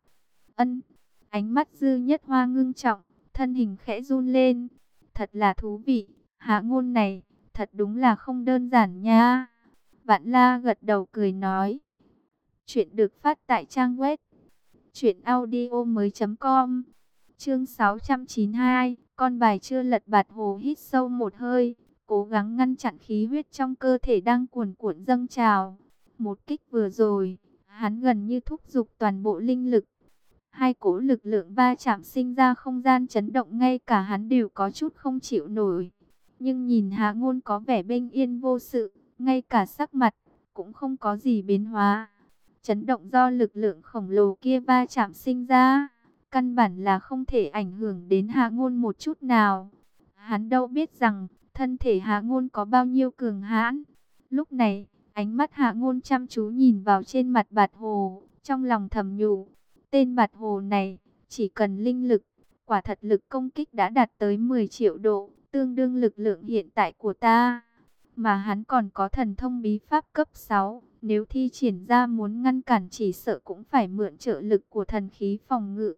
Ánh mắt Dư Nhất Hoa ngưng trọng, thân hình khẽ run lên. Thật là thú vị, Hạ Ngôn này, thật đúng là không đơn giản nha. Vạn La gật đầu cười nói. Chuyện được phát tại trang web truyệnaudiomoi.com. Chương 692, con bài chưa lật. Bạt Hồ hít sâu một hơi, cố gắng ngăn chặn khí huyết trong cơ thể đang cuồn cuộn dâng trào. Một kích vừa rồi, hắn gần như thúc giục toàn bộ linh lực. Hai cỗ lực lượng va chạm sinh ra không gian chấn động, ngay cả hắn đều có chút không chịu nổi. Nhưng nhìn Hạ Ngôn có vẻ bình yên vô sự, ngay cả sắc mặt cũng không có gì biến hóa. Chấn động do lực lượng khổng lồ kia va chạm sinh ra, căn bản là không thể ảnh hưởng đến Hạ Ngôn một chút nào. Hắn đâu biết rằng thân thể Hạ Ngôn có bao nhiêu cường hãn. Lúc này, ánh mắt Hạ Ngôn chăm chú nhìn vào trên mặt Bạt Hồ, trong lòng thầm nhủ, tên Bạt Hồ này, chỉ cần linh lực, quả thật lực công kích đã đạt tới 10 triệu độ, tương đương lực lượng hiện tại của ta. Mà hắn còn có thần thông bí pháp cấp 6, nếu thi triển ra muốn ngăn cản chỉ sợ cũng phải mượn trợ lực của thần khí phòng ngự.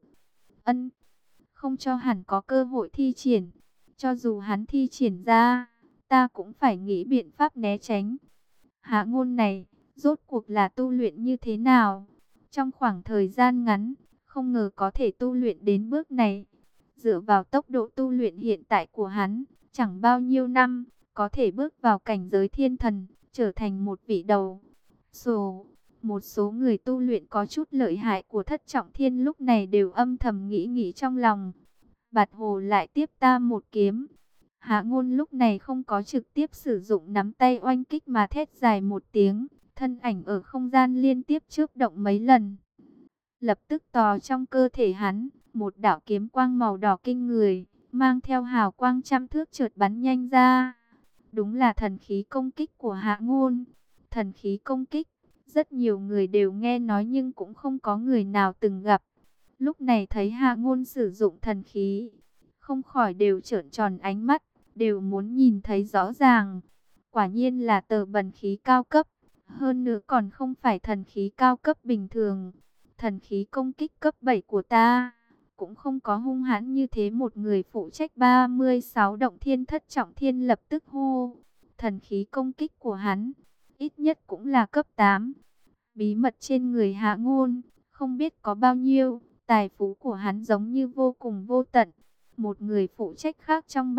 Không cho hẳn có cơ hội thi triển. Cho dù hắn thi triển ra, ta cũng phải nghĩ biện pháp né tránh. Hạ Ngôn này, rốt cuộc là tu luyện như thế nào? Trong khoảng thời gian ngắn, không ngờ có thể tu luyện đến bước này. Dựa vào tốc độ tu luyện hiện tại của hắn, chẳng bao nhiêu năm, có thể bước vào cảnh giới thiên thần, trở thành một vị đầu. Một số người tu luyện có chút lợi hại của Thất Trọng Thiên lúc này đều âm thầm nghĩ trong lòng. Bạt Hồ lại tiếp ta một kiếm. Hạ Ngôn lúc này không có trực tiếp sử dụng nắm tay oanh kích mà thét dài một tiếng. Thân ảnh ở không gian liên tiếp chớp động mấy lần. Lập tức tò trong cơ thể hắn, một đạo kiếm quang màu đỏ kinh người, mang theo hào quang trăm thước chợt bắn nhanh ra. Đúng là thần khí công kích của Hạ Ngôn. Thần khí công kích, rất nhiều người đều nghe nói nhưng cũng không có người nào từng gặp. Lúc này thấy Hạ Ngôn sử dụng thần khí, không khỏi đều trợn tròn ánh mắt, đều muốn nhìn thấy rõ ràng. Quả nhiên là tờ bần khí cao cấp, Hơn nữa còn không phải thần khí cao cấp bình thường. Thần khí công kích cấp 7 của ta cũng không có hung hãn như thế. Một người phụ trách 36 động thiên thất trọng thiên lập tức hô. Thần khí công kích của hắn ít nhất cũng là cấp 8. Bí mật trên người Hạ Ngôn không biết có bao nhiêu. Tài phú của hắn giống như vô cùng vô tận. Một người phụ trách khác trong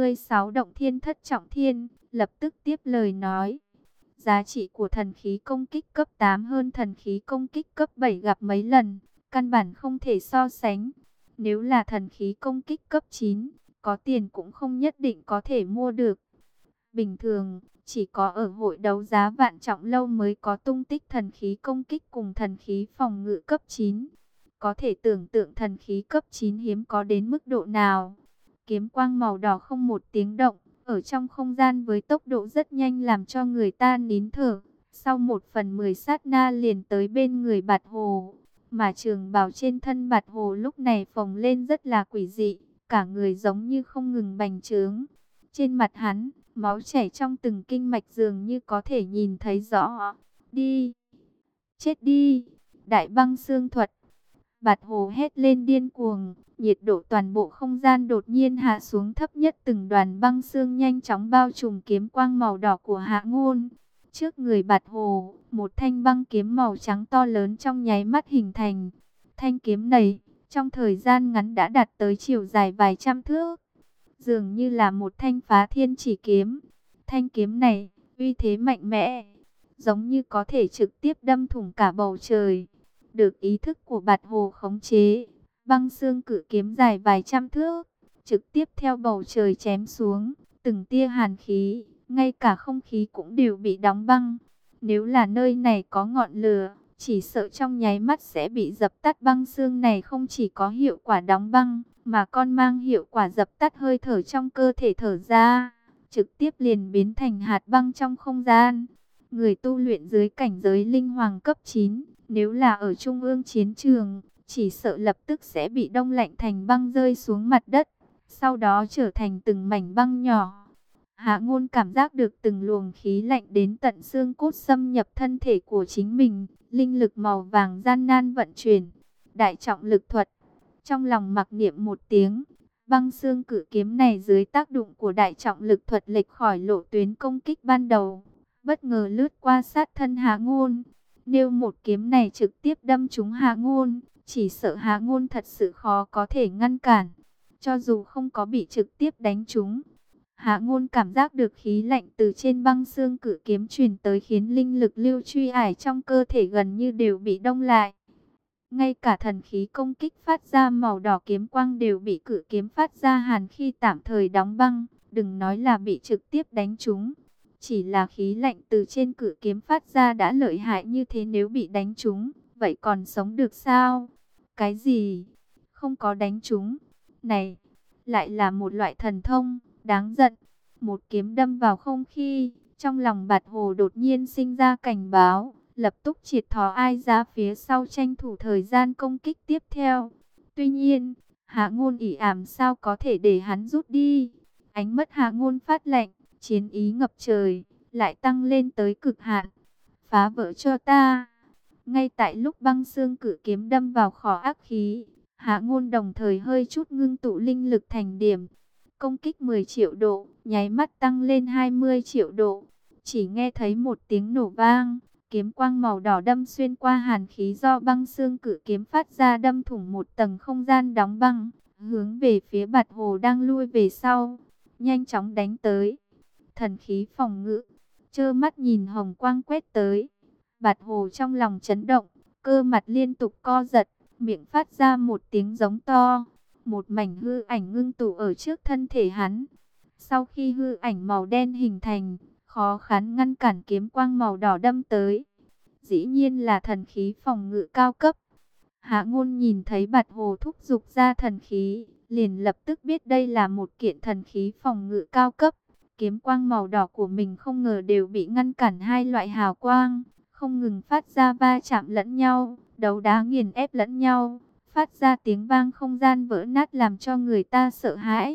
36 động thiên thất trọng thiên lập tức tiếp lời nói. Giá trị của thần khí công kích cấp 8 hơn thần khí công kích cấp 7 gặp mấy lần, căn bản không thể so sánh. Nếu là thần khí công kích cấp 9, có tiền cũng không nhất định có thể mua được. Bình thường, chỉ có ở hội đấu giá Vạn Trọng Lâu mới có tung tích thần khí công kích cùng thần khí phòng ngự cấp 9. Có thể tưởng tượng thần khí cấp 9 hiếm có đến mức độ nào. Kiếm quang màu đỏ không một tiếng động, ở trong không gian với tốc độ rất nhanh làm cho người ta nín thở. Sau 1/10 sát na liền tới bên người Bạt Hồ. Mà trường bào trên thân Bạt Hồ lúc này phồng lên rất là quỷ dị. Cả người giống như không ngừng bành trướng. Trên mặt hắn, máu chảy trong từng kinh mạch dường như có thể nhìn thấy rõ. Đi! Chết đi! Đại băng xương thuật! Bạt Hồ hét lên điên cuồng, nhiệt độ toàn bộ không gian đột nhiên hạ xuống thấp nhất, từng đoàn băng xương nhanh chóng bao trùm kiếm quang màu đỏ của Hạ Ngôn. Trước người Bạt Hồ, một thanh băng kiếm màu trắng to lớn trong nháy mắt hình thành. Thanh kiếm này, trong thời gian ngắn đã đạt tới chiều dài vài trăm thước, dường như là một thanh phá thiên chỉ kiếm. Thanh kiếm này, uy thế mạnh mẽ, giống như có thể trực tiếp đâm thủng cả bầu trời. Được ý thức của Bạt Hồ khống chế, băng xương cự kiếm dài vài trăm thước, trực tiếp theo bầu trời chém xuống, từng tia hàn khí, ngay cả không khí cũng đều bị đóng băng. Nếu là nơi này có ngọn lửa, chỉ sợ trong nháy mắt sẽ bị dập tắt. Băng xương này không chỉ có hiệu quả đóng băng, mà còn mang hiệu quả dập tắt hơi thở trong cơ thể thở ra, trực tiếp liền biến thành hạt băng trong không gian. Người tu luyện dưới cảnh giới linh hoàng cấp 9, nếu là ở trung ương chiến trường, chỉ sợ lập tức sẽ bị đông lạnh thành băng rơi xuống mặt đất, sau đó trở thành từng mảnh băng nhỏ. Hạ Ngôn cảm giác được từng luồng khí lạnh đến tận xương cốt xâm nhập thân thể của chính mình, linh lực màu vàng gian nan vận chuyển, đại trọng lực thuật. Trong lòng mặc niệm một tiếng, băng xương cự kiếm này dưới tác dụng của đại trọng lực thuật lệch khỏi lộ tuyến công kích ban đầu, bất ngờ lướt qua sát thân Hạ Ngôn. Nếu một kiếm này trực tiếp đâm trúng Hạ Ngôn, chỉ sợ Hạ Ngôn thật sự khó có thể ngăn cản. Cho dù không có bị trực tiếp đánh trúng, Hạ Ngôn cảm giác được khí lạnh từ trên băng xương cự kiếm truyền tới, khiến linh lực lưu truy ải trong cơ thể gần như đều bị đông lại. Ngay cả thần khí công kích phát ra màu đỏ kiếm quang đều bị cự kiếm phát ra hàn khi tạm thời đóng băng, đừng nói là bị trực tiếp đánh trúng. Chỉ là khí lạnh từ trên cự kiếm phát ra đã lợi hại như thế, nếu bị đánh trúng, vậy còn sống được sao? Cái gì? Không có đánh trúng? Này, lại là một loại thần thông, đáng giận. Một kiếm đâm vào không khí, trong lòng Bạt Hồ đột nhiên sinh ra cảnh báo, lập tức triệt thò ai ra phía sau tranh thủ thời gian công kích tiếp theo. Tuy nhiên, Hạ Ngôn ỷ ảm sao có thể để hắn rút đi? Ánh mắt Hạ Ngôn phát lạnh, chiến ý ngập trời, lại tăng lên tới cực hạn. Phá vỡ cho ta! Ngay tại lúc băng xương cự kiếm đâm vào khỏ ác khí, Hạ Ngôn đồng thời hơi chút ngưng tụ linh lực thành điểm. Công kích 10 triệu độ, nháy mắt tăng lên 20 triệu độ. Chỉ nghe thấy một tiếng nổ vang, kiếm quang màu đỏ đâm xuyên qua hàn khí do băng xương cự kiếm phát ra, đâm thủng một tầng không gian đóng băng, hướng về phía Bạt Hồ đang lui về sau, nhanh chóng đánh tới. Thần khí phòng ngự, trơ mắt nhìn hồng quang quét tới. Bạt Hồ trong lòng chấn động, cơ mặt liên tục co giật, miệng phát ra một tiếng giống to. Một mảnh hư ảnh ngưng tụ ở trước thân thể hắn. Sau khi hư ảnh màu đen hình thành, khó khăn ngăn cản kiếm quang màu đỏ đâm tới. Dĩ nhiên là thần khí phòng ngự cao cấp. Hạ Ngôn nhìn thấy Bạt Hồ thúc giục ra thần khí, liền lập tức biết đây là một kiện thần khí phòng ngự cao cấp. Kiếm quang màu đỏ của mình không ngờ đều bị ngăn cản hai loại hào quang, không ngừng phát ra va chạm lẫn nhau, đấu đá nghiền ép lẫn nhau, phát ra tiếng vang không gian vỡ nát làm cho người ta sợ hãi.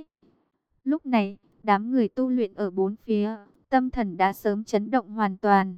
Lúc này, đám người tu luyện ở bốn phía, tâm thần đã sớm chấn động hoàn toàn.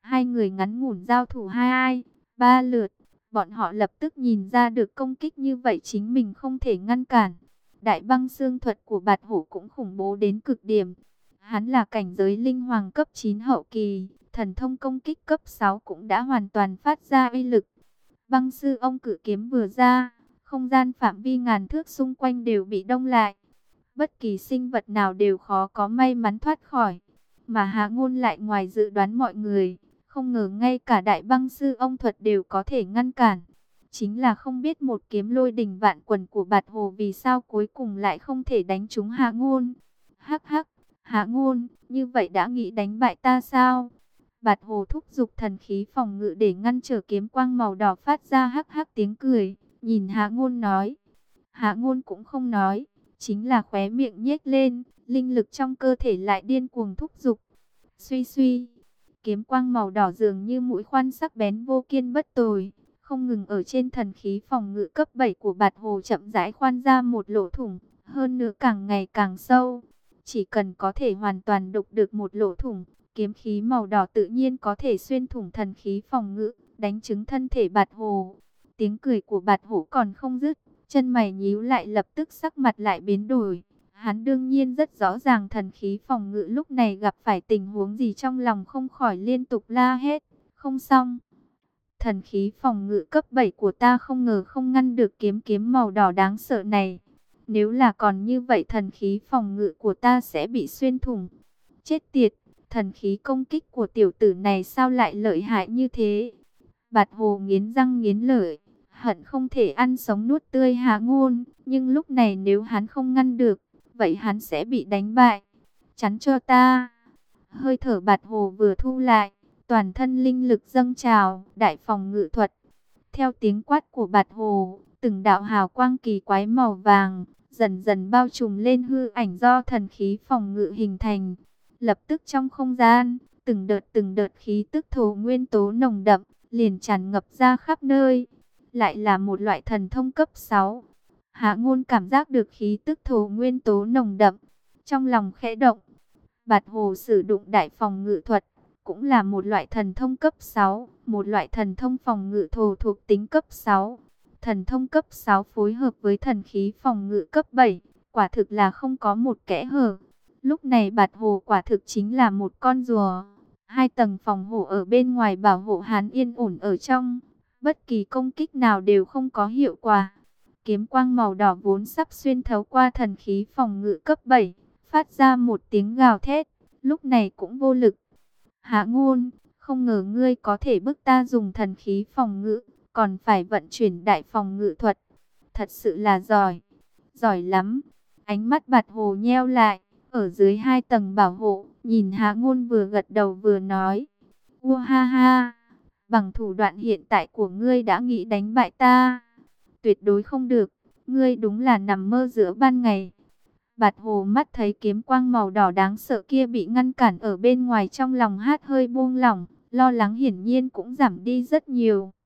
Hai người ngắn ngủn giao thủ hai, ba lượt, bọn họ lập tức nhìn ra được công kích như vậy chính mình không thể ngăn cản. Đại băng xương thuật của Bạt Hổ cũng khủng bố đến cực điểm. Hắn là cảnh giới linh hoàng cấp 9 hậu kỳ, thần thông công kích cấp 6 cũng đã hoàn toàn phát ra uy lực. Băng sư ông cử kiếm vừa ra, không gian phạm vi ngàn thước xung quanh đều bị đông lại. Bất kỳ sinh vật nào đều khó có may mắn thoát khỏi. Mà Hạ Ngôn lại ngoài dự đoán mọi người, không ngờ ngay cả đại băng sư ông thuật đều có thể ngăn cản. Chính là không biết một kiếm lôi đình vạn quần của Bạt Hồ vì sao cuối cùng lại không thể đánh trúng Hạ Ngôn. Hắc hắc, Hạ Ngôn, như vậy đã nghĩ đánh bại ta sao? Bạt Hồ thúc giục thần khí phòng ngự để ngăn trở kiếm quang màu đỏ phát ra hắc hắc tiếng cười, nhìn Hạ Ngôn nói. Hạ Ngôn cũng không nói, chính là khóe miệng nhếch lên, linh lực trong cơ thể lại điên cuồng thúc giục. Suy suy, kiếm quang màu đỏ dường như mũi khoan sắc bén vô kiên bất tồi, không ngừng ở trên thần khí phòng ngự cấp 7 của Bạt Hồ chậm rãi khoan ra một lỗ thủng, hơn nữa càng ngày càng sâu. Chỉ cần có thể hoàn toàn đục được một lỗ thủng, kiếm khí màu đỏ tự nhiên có thể xuyên thủng thần khí phòng ngự, đánh trúng thân thể Bạt Hồ. Tiếng cười của Bạt Hổ còn không dứt, chân mày nhíu lại lập tức sắc mặt lại biến đổi. Hắn đương nhiên rất rõ ràng thần khí phòng ngự lúc này gặp phải tình huống gì, trong lòng không khỏi liên tục la hét. Không xong. Thần khí phòng ngự cấp 7 của ta không ngờ không ngăn được kiếm màu đỏ đáng sợ này. Nếu là còn như vậy thần khí phòng ngự của ta sẽ bị xuyên thủng. Chết tiệt, thần khí công kích của tiểu tử này sao lại lợi hại như thế? Bạt Hồ nghiến răng nghiến lợi, hận không thể ăn sống nuốt tươi Hạ Ngôn. Nhưng lúc này nếu hắn không ngăn được, vậy hắn sẽ bị đánh bại. Chắn cho ta. Hơi thở Bạt Hồ vừa thu lại, toàn thân linh lực dâng trào, đại phòng ngự thuật. Theo tiếng quát của Bạt Hồ, từng đạo hào quang kỳ quái màu vàng dần dần bao trùm lên hư ảnh do thần khí phòng ngự hình thành. Lập tức trong không gian, từng đợt khí tức thổ nguyên tố nồng đậm liền tràn ngập ra khắp nơi. Lại là một loại thần thông cấp 6. Hạ Ngôn cảm giác được khí tức thổ nguyên tố nồng đậm, trong lòng khẽ động. Bạt Hồ sử dụng đại phòng ngự thuật, cũng là một loại thần thông cấp 6, một loại thần thông phòng ngự thổ thuộc tính cấp 6. Thần thông cấp 6 phối hợp với thần khí phòng ngự cấp 7, quả thực là không có một kẽ hở. Lúc này Bạt Hồ quả thực chính là một con rùa. Hai tầng phòng hộ ở bên ngoài bảo hộ hắn yên ổn ở trong. Bất kỳ công kích nào đều không có hiệu quả. Kiếm quang màu đỏ vốn sắp xuyên thấu qua thần khí phòng ngự cấp 7, phát ra một tiếng gào thét, lúc này cũng vô lực. Hạ Ngôn, không ngờ ngươi có thể bức ta dùng thần khí phòng ngự, còn phải vận chuyển đại phòng ngự thuật. Thật sự là giỏi, giỏi lắm. Ánh mắt Bạt Hồ nheo lại, ở dưới hai tầng bảo hộ, nhìn Hạ Ngôn vừa gật đầu vừa nói. Ua ha ha, bằng thủ đoạn hiện tại của ngươi đã nghĩ đánh bại ta. Tuyệt đối không được, ngươi đúng là nằm mơ giữa ban ngày. Bạt Hồ mắt thấy kiếm quang màu đỏ đáng sợ kia bị ngăn cản ở bên ngoài, trong lòng hát hơi buông lỏng, lo lắng hiển nhiên cũng giảm đi rất nhiều.